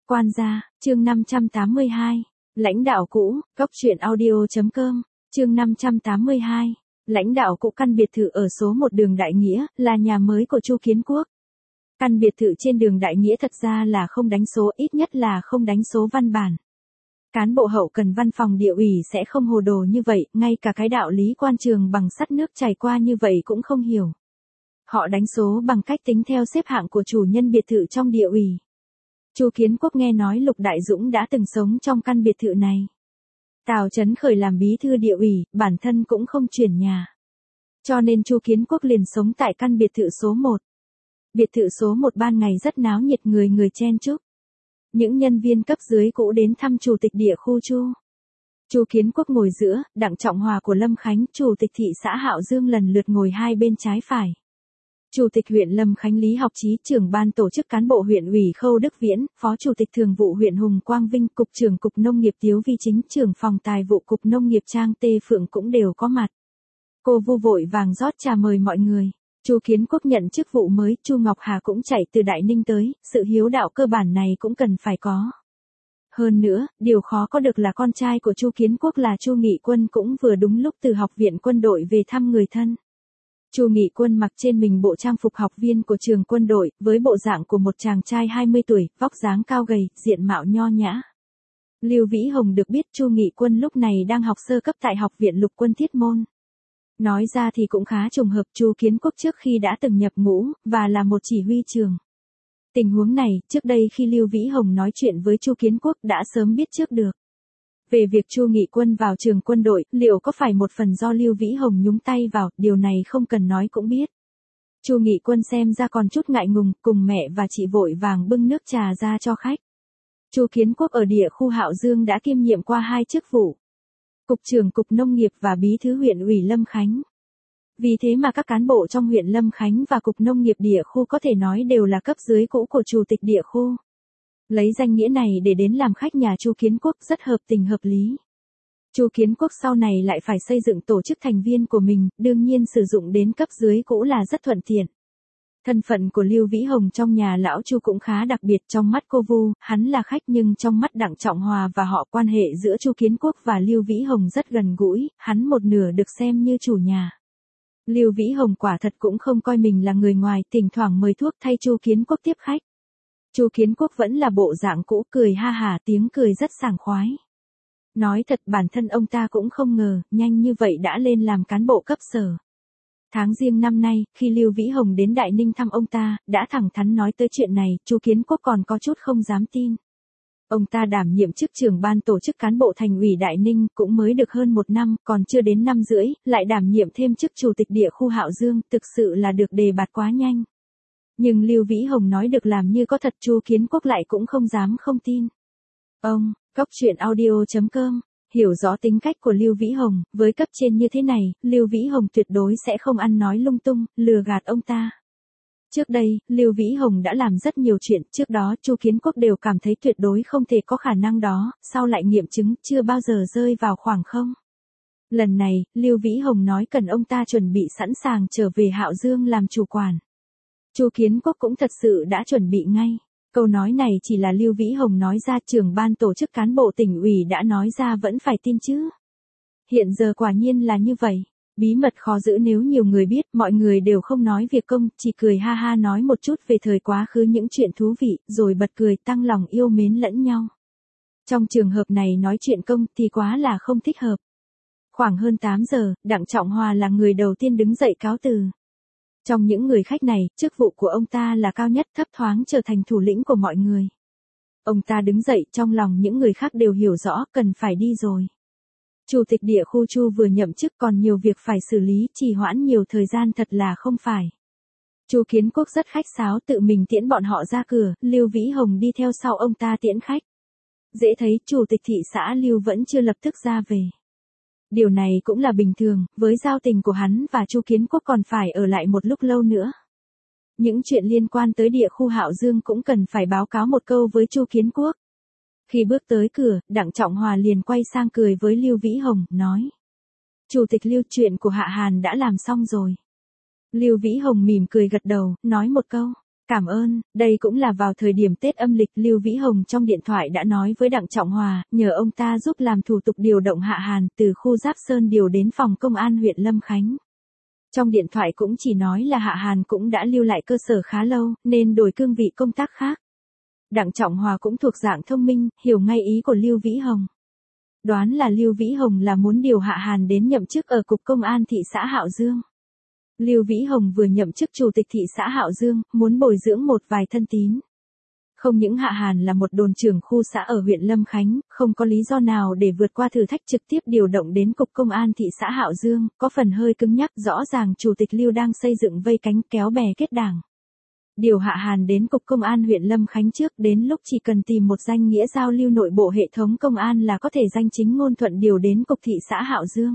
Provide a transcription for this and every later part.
Quan gia, chương 582. Lãnh đạo cũ, Cốc truyện audio.com, chương 582. Lãnh đạo cũ. Căn biệt thự ở số 1 đường Đại Nghĩa, là nhà mới của Chu Kiến Quốc. Căn biệt thự trên đường Đại Nghĩa thật ra là không đánh số, ít nhất là không đánh số văn bản. Cán bộ hậu cần văn phòng địa ủy sẽ không hồ đồ như vậy, ngay cả cái đạo lý quan trường bằng sắt nước chảy qua như vậy cũng không hiểu. Họ đánh số bằng cách tính theo xếp hạng của chủ nhân biệt thự trong địa ủy. Chu Kiến Quốc nghe nói Lục Đại Dũng đã từng sống trong căn biệt thự này. Tào Chấn Khởi làm bí thư địa ủy, bản thân cũng không chuyển nhà. Cho nên Chu Kiến Quốc liền sống tại căn biệt thự số 1. Biệt thự số 1 ban ngày rất náo nhiệt, người người chen chúc. Những nhân viên cấp dưới cũ đến thăm chủ tịch địa khu Chu. Chu Kiến Quốc ngồi giữa, Đặng Trọng Hòa của Lâm Khánh, chủ tịch thị xã Hạo Dương lần lượt ngồi hai bên trái phải. Chủ tịch huyện Lâm Khánh Lý Học Chí, trưởng ban tổ chức cán bộ huyện ủy Khâu Đức Viễn, phó chủ tịch thường vụ huyện Hùng Quang Vinh, cục trưởng cục nông nghiệp Tiếu Vi Chính, trưởng phòng tài vụ cục nông nghiệp Trang Tê Phượng cũng đều có mặt. Cô Vu vội vàng rót trà mời mọi người. Chu Kiến Quốc nhận chức vụ mới, Chu Ngọc Hà cũng chạy từ Đại Ninh tới, sự hiếu đạo cơ bản này cũng cần phải có. Hơn nữa, điều khó có được là con trai của Chu Kiến Quốc là Chu Nghị Quân cũng vừa đúng lúc từ học viện quân đội về thăm người thân. Chu Nghị Quân mặc trên mình bộ trang phục học viên của trường quân đội, với bộ dạng của một chàng trai 20 tuổi, vóc dáng cao gầy, diện mạo nho nhã. Lưu Vĩ Hồng được biết Chu Nghị Quân lúc này đang học sơ cấp tại học viện Lục Quân Thiết Môn. Nói ra thì cũng khá trùng hợp, Chu Kiến Quốc trước khi đã từng nhập ngũ, và là một chỉ huy trường. Tình huống này, trước đây khi Lưu Vĩ Hồng nói chuyện với Chu Kiến Quốc đã sớm biết trước được. Về việc Chu Nghị Quân vào trường quân đội, liệu có phải một phần do Lưu Vĩ Hồng nhúng tay vào, điều này không cần nói cũng biết. Chu Nghị Quân xem ra còn chút ngại ngùng, cùng mẹ và chị vội vàng bưng nước trà ra cho khách. Chu Kiến Quốc ở địa khu Hạo Dương đã kiêm nhiệm qua 2 chức vụ. Cục trưởng Cục Nông nghiệp và Bí thư huyện ủy Lâm Khánh. Vì thế mà các cán bộ trong huyện Lâm Khánh và Cục Nông nghiệp địa khu có thể nói đều là cấp dưới cũ của chủ tịch địa khu. Lấy danh nghĩa này để đến làm khách nhà Chu Kiến Quốc rất hợp tình hợp lý. Chu Kiến Quốc sau này lại phải xây dựng tổ chức thành viên của mình, đương nhiên sử dụng đến cấp dưới cũ là rất thuận tiện. Thân phận của Lưu Vĩ Hồng trong nhà lão Chu cũng khá đặc biệt, trong mắt cô Vu, hắn là khách, nhưng trong mắt Đặng Trọng Hòa và họ, quan hệ giữa Chu Kiến Quốc và Lưu Vĩ Hồng rất gần gũi, hắn một nửa được xem như chủ nhà. Lưu Vĩ Hồng quả thật cũng không coi mình là người ngoài, thỉnh thoảng mời thuốc thay Chu Kiến Quốc tiếp khách. Chu Kiến Quốc vẫn là bộ dạng cũ, cười ha hả, tiếng cười rất sảng khoái. Nói thật, bản thân ông ta cũng không ngờ, nhanh như vậy đã lên làm cán bộ cấp sở. Tháng Giêng năm nay, khi Lưu Vĩ Hồng đến Đại Ninh thăm ông ta, đã thẳng thắn nói tới chuyện này, Chu Kiến Quốc còn có chút không dám tin. Ông ta đảm nhiệm chức trưởng ban tổ chức cán bộ thành ủy Đại Ninh, cũng mới được hơn 1 năm, còn chưa đến 5 rưỡi, lại đảm nhiệm thêm chức chủ tịch địa khu Hạo Dương, thực sự là được đề bạt quá nhanh. Nhưng Lưu Vĩ Hồng nói được làm như có thật, Chu Kiến Quốc lại cũng không dám không tin. Ông, Cốc truyện audio.com, hiểu rõ tính cách của Lưu Vĩ Hồng, với cấp trên như thế này, Lưu Vĩ Hồng tuyệt đối sẽ không ăn nói lung tung, lừa gạt ông ta. Trước đây, Lưu Vĩ Hồng đã làm rất nhiều chuyện, trước đó Chu Kiến Quốc đều cảm thấy tuyệt đối không thể có khả năng đó, sau lại nghiệm chứng, chưa bao giờ rơi vào khoảng không. Lần này, Lưu Vĩ Hồng nói cần ông ta chuẩn bị sẵn sàng trở về Hạo Dương làm chủ quản. Chu Kiến Quốc cũng thật sự đã chuẩn bị ngay. Câu nói này chỉ là Lưu Vĩ Hồng nói ra, trưởng ban tổ chức cán bộ tỉnh ủy đã nói ra vẫn phải tin chứ. Hiện giờ quả nhiên là như vậy. Bí mật khó giữ nếu nhiều người biết, mọi người đều không nói việc công, chỉ cười ha ha nói một chút về thời quá khứ những chuyện thú vị, rồi bật cười tăng lòng yêu mến lẫn nhau. Trong trường hợp này nói chuyện công thì quá là không thích hợp. Khoảng hơn 8 giờ, Đặng Trọng Hòa là người đầu tiên đứng dậy cáo từ. Trong những người khách này, chức vụ của ông ta là cao nhất, thấp thoáng trở thành thủ lĩnh của mọi người. Ông ta đứng dậy, trong lòng những người khác đều hiểu rõ, cần phải đi rồi. Chủ tịch địa khu Chu vừa nhậm chức còn nhiều việc phải xử lý, trì hoãn nhiều thời gian thật là không phải. Chu Kiến Quốc rất khách sáo, tự mình tiễn bọn họ ra cửa, Lưu Vĩ Hồng đi theo sau ông ta tiễn khách. Dễ thấy, chủ tịch thị xã Lưu vẫn chưa lập tức ra về. Điều này cũng là bình thường, với giao tình của hắn và Chu Kiến Quốc còn phải ở lại một lúc lâu nữa. Những chuyện liên quan tới địa khu Hạo Dương cũng cần phải báo cáo một câu với Chu Kiến Quốc. Khi bước tới cửa, Đặng Trọng Hòa liền quay sang cười với Lưu Vĩ Hồng, nói. Chủ tịch Lưu, chuyện của Hạ Hàn đã làm xong rồi. Lưu Vĩ Hồng mỉm cười gật đầu, nói một câu. Cảm ơn, đây cũng là vào thời điểm Tết âm lịch Lưu Vĩ Hồng trong điện thoại đã nói với Đặng Trọng Hòa, nhờ ông ta giúp làm thủ tục điều động Hạ Hàn từ khu Giáp Sơn điều đến phòng công an huyện Lâm Khánh. Trong điện thoại cũng chỉ nói là Hạ Hàn cũng đã lưu lại cơ sở khá lâu, nên đổi cương vị công tác khác. Đặng Trọng Hòa cũng thuộc dạng thông minh, hiểu ngay ý của Lưu Vĩ Hồng. Đoán là Lưu Vĩ Hồng là muốn điều Hạ Hàn đến nhậm chức ở Cục Công an thị xã Hạo Dương. Lưu Vĩ Hồng vừa nhậm chức chủ tịch thị xã Hạo Dương, muốn bồi dưỡng một vài thân tín. Không những Hạ Hàn là một đồn trưởng khu xã ở huyện Lâm Khánh, không có lý do nào để vượt qua thử thách trực tiếp điều động đến Cục Công an thị xã Hạo Dương, có phần hơi cứng nhắc, rõ ràng chủ tịch Lưu đang xây dựng vây cánh kéo bè kết đảng. Điều Hạ Hàn đến Cục Công an huyện Lâm Khánh trước, đến lúc chỉ cần tìm một danh nghĩa giao lưu nội bộ hệ thống công an là có thể danh chính ngôn thuận điều đến Cục thị xã Hạo Dương.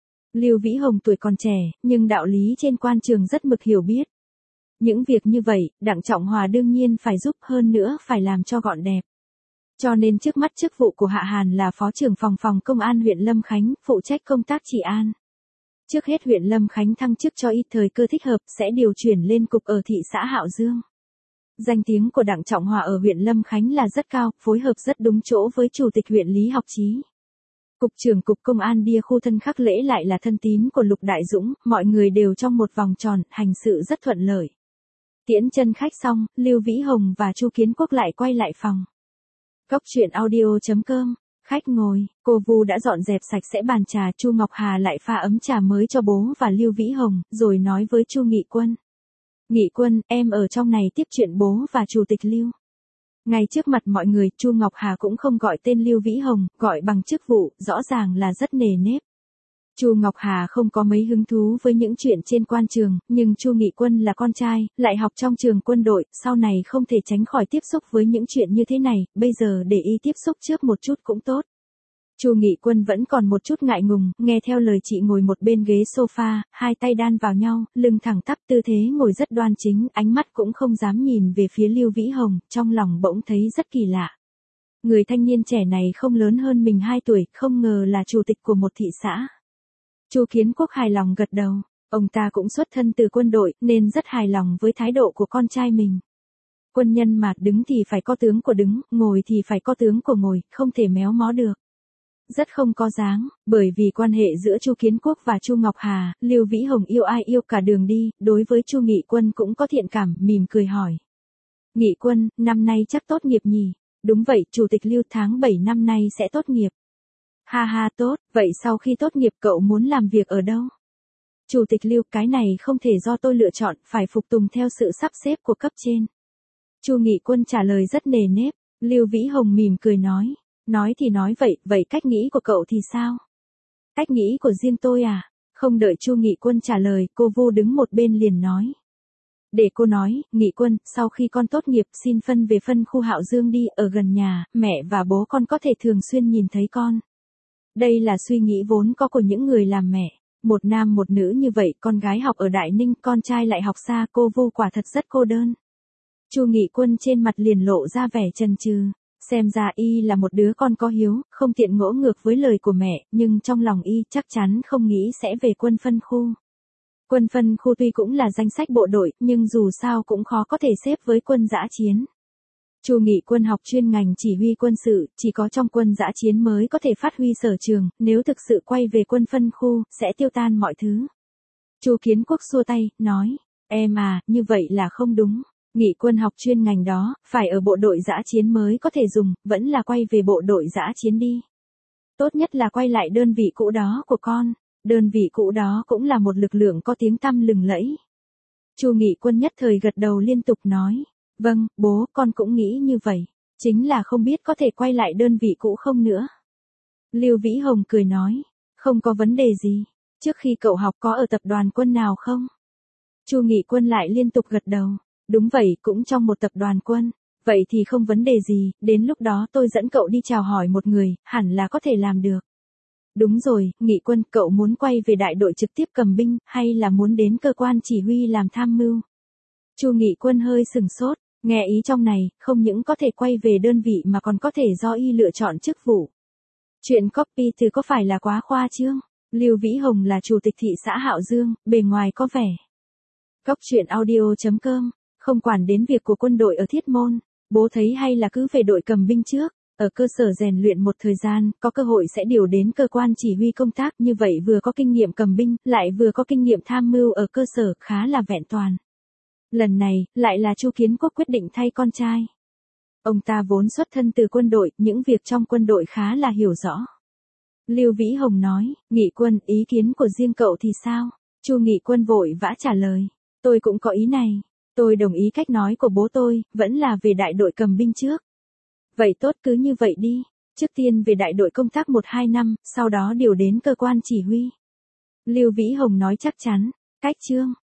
Lưu Vĩ Hồng tuổi còn trẻ, nhưng đạo lý trên quan trường rất mực hiểu biết. Những việc như vậy, Đặng Trọng Hòa đương nhiên phải giúp, hơn nữa phải làm cho gọn đẹp. Cho nên trước mắt chức vụ của Hạ Hàn là Phó trưởng phòng công an huyện Lâm Khánh, phụ trách công tác trị an. Trước hết huyện Lâm Khánh thăng chức cho ít thời cơ thích hợp sẽ điều chuyển lên cục ở thị xã Hạo Dương. Danh tiếng của Đặng Trọng Hòa ở huyện Lâm Khánh là rất cao, phối hợp rất đúng chỗ với chủ tịch huyện Lý Học Chí. Cục trưởng Cục Công an Đia Khu Thân Khắc Lễ lại là thân tín của Lục Đại Dũng, mọi người đều trong một vòng tròn, hành sự rất thuận lợi. Tiễn chân khách xong, Lưu Vĩ Hồng và Chu Kiến Quốc lại quay lại phòng. Cốc truyện audio.com, khách ngồi, cô Vu đã dọn dẹp sạch sẽ bàn trà, Chu Ngọc Hà lại pha ấm trà mới cho bố và Lưu Vĩ Hồng, rồi nói với Chu Nghị Quân. Nghị Quân, em ở trong này tiếp chuyện bố và chủ tịch Lưu. Ngay trước mặt mọi người, Chu Ngọc Hà cũng không gọi tên Lưu Vĩ Hồng, gọi bằng chức vụ, rõ ràng là rất nề nếp. Chu Ngọc Hà không có mấy hứng thú với những chuyện trên quan trường, nhưng Chu Nghị Quân là con trai, lại học trong trường quân đội, sau này không thể tránh khỏi tiếp xúc với những chuyện như thế này, bây giờ để y tiếp xúc trước một chút cũng tốt. Chu Nghị Quân vẫn còn một chút ngại ngùng, nghe theo lời chị ngồi một bên ghế sofa, hai tay đan vào nhau, lưng thẳng tắp, tư thế ngồi rất đoan chính, ánh mắt cũng không dám nhìn về phía Lưu Vĩ Hồng, trong lòng bỗng thấy rất kỳ lạ. Người thanh niên trẻ này không lớn hơn mình 2 tuổi, không ngờ là chủ tịch của một thị xã. Chu Kiến Quốc hài lòng gật đầu, ông ta cũng xuất thân từ quân đội, nên rất hài lòng với thái độ của con trai mình. Quân nhân mà, đứng thì phải có tướng của đứng, ngồi thì phải có tướng của ngồi, không thể méo mó được. Rất không có dáng, bởi vì quan hệ giữa Chu Kiến Quốc và Chu Ngọc Hà, Lưu Vĩ Hồng yêu ai yêu cả đường đi, đối với Chu Nghị Quân cũng có thiện cảm, mỉm cười hỏi. Nghị Quân, năm nay chắc tốt nghiệp nhỉ? Đúng vậy, Chủ tịch Lưu tháng 7 năm nay sẽ tốt nghiệp. Ha ha tốt, vậy sau khi tốt nghiệp cậu muốn làm việc ở đâu? Chủ tịch Lưu, cái này không thể do tôi lựa chọn, phải phục tùng theo sự sắp xếp của cấp trên. Chu Nghị Quân trả lời rất nề nếp, Lưu Vĩ Hồng mỉm cười nói. Nói thì nói vậy, vậy cách nghĩ của cậu thì sao? Cách nghĩ của riêng tôi à? Không đợi Chu Nghị Quân trả lời, cô Vu đứng một bên liền nói. Để cô nói, Nghị Quân, sau khi con tốt nghiệp xin phân về phân khu Hạo Dương đi, ở gần nhà, mẹ và bố con có thể thường xuyên nhìn thấy con. Đây là suy nghĩ vốn có của những người làm mẹ. Một nam một nữ như vậy, con gái học ở Đại Ninh, con trai lại học xa, cô Vu quả thật rất cô đơn. Chu Nghị Quân trên mặt liền lộ ra vẻ chần chừ. Xem ra y là một đứa con có hiếu, không tiện ngỗ ngược với lời của mẹ, nhưng trong lòng y chắc chắn không nghĩ sẽ về quân phân khu. Quân phân khu tuy cũng là danh sách bộ đội, nhưng dù sao cũng khó có thể xếp với quân dã chiến. Chu Nghị Quân học chuyên ngành chỉ huy quân sự, chỉ có trong quân dã chiến mới có thể phát huy sở trường, nếu thực sự quay về quân phân khu, sẽ tiêu tan mọi thứ. Chu Kiến Quốc xua tay, nói, em à, như vậy là không đúng. Nghị Quân học chuyên ngành đó, phải ở bộ đội dã chiến mới có thể dùng, vẫn là quay về bộ đội dã chiến đi. Tốt nhất là quay lại đơn vị cũ đó của con, đơn vị cũ đó cũng là một lực lượng có tiếng tăm lừng lẫy. Chu Nghị Quân nhất thời gật đầu liên tục nói, vâng, bố, con cũng nghĩ như vậy, chính là không biết có thể quay lại đơn vị cũ không nữa. Lưu Vĩ Hồng cười nói, không có vấn đề gì, trước khi cậu học có ở tập đoàn quân nào không? Chu Nghị Quân lại liên tục gật đầu. Đúng vậy, cũng trong một tập đoàn quân. Vậy thì không vấn đề gì, đến lúc đó tôi dẫn cậu đi chào hỏi một người, hẳn là có thể làm được. Đúng rồi, Nghị Quân, cậu muốn quay về đại đội trực tiếp cầm binh, hay là muốn đến cơ quan chỉ huy làm tham mưu? Chu Nghị Quân hơi sừng sốt, nghe ý trong này, không những có thể quay về đơn vị mà còn có thể do y lựa chọn chức vụ. Chuyện copy từ có phải là quá khoa trương? Lưu Vĩ Hồng là chủ tịch thị xã Hạo Dương, bề ngoài có vẻ. Cốc truyện audio.com Không quản đến việc của quân đội ở Thiết Môn, bố thấy hay là cứ về đội cầm binh trước, ở cơ sở rèn luyện một thời gian, có cơ hội sẽ điều đến cơ quan chỉ huy công tác, như vậy vừa có kinh nghiệm cầm binh, lại vừa có kinh nghiệm tham mưu ở cơ sở, khá là vẹn toàn. Lần này, lại là Chu Kiến Quốc quyết định thay con trai. Ông ta vốn xuất thân từ quân đội, những việc trong quân đội khá là hiểu rõ. Lưu Vĩ Hồng nói, Nghị Quân, ý kiến của riêng cậu thì sao? Chu Nghị Quân vội vã trả lời, tôi cũng có ý này. Tôi đồng ý cách nói của bố tôi, vẫn là về đại đội cầm binh trước. Vậy tốt, cứ như vậy đi. Trước tiên về đại đội công tác 1-2 năm, sau đó điều đến cơ quan chỉ huy. Lưu Vĩ Hồng nói chắc chắn. Cách chương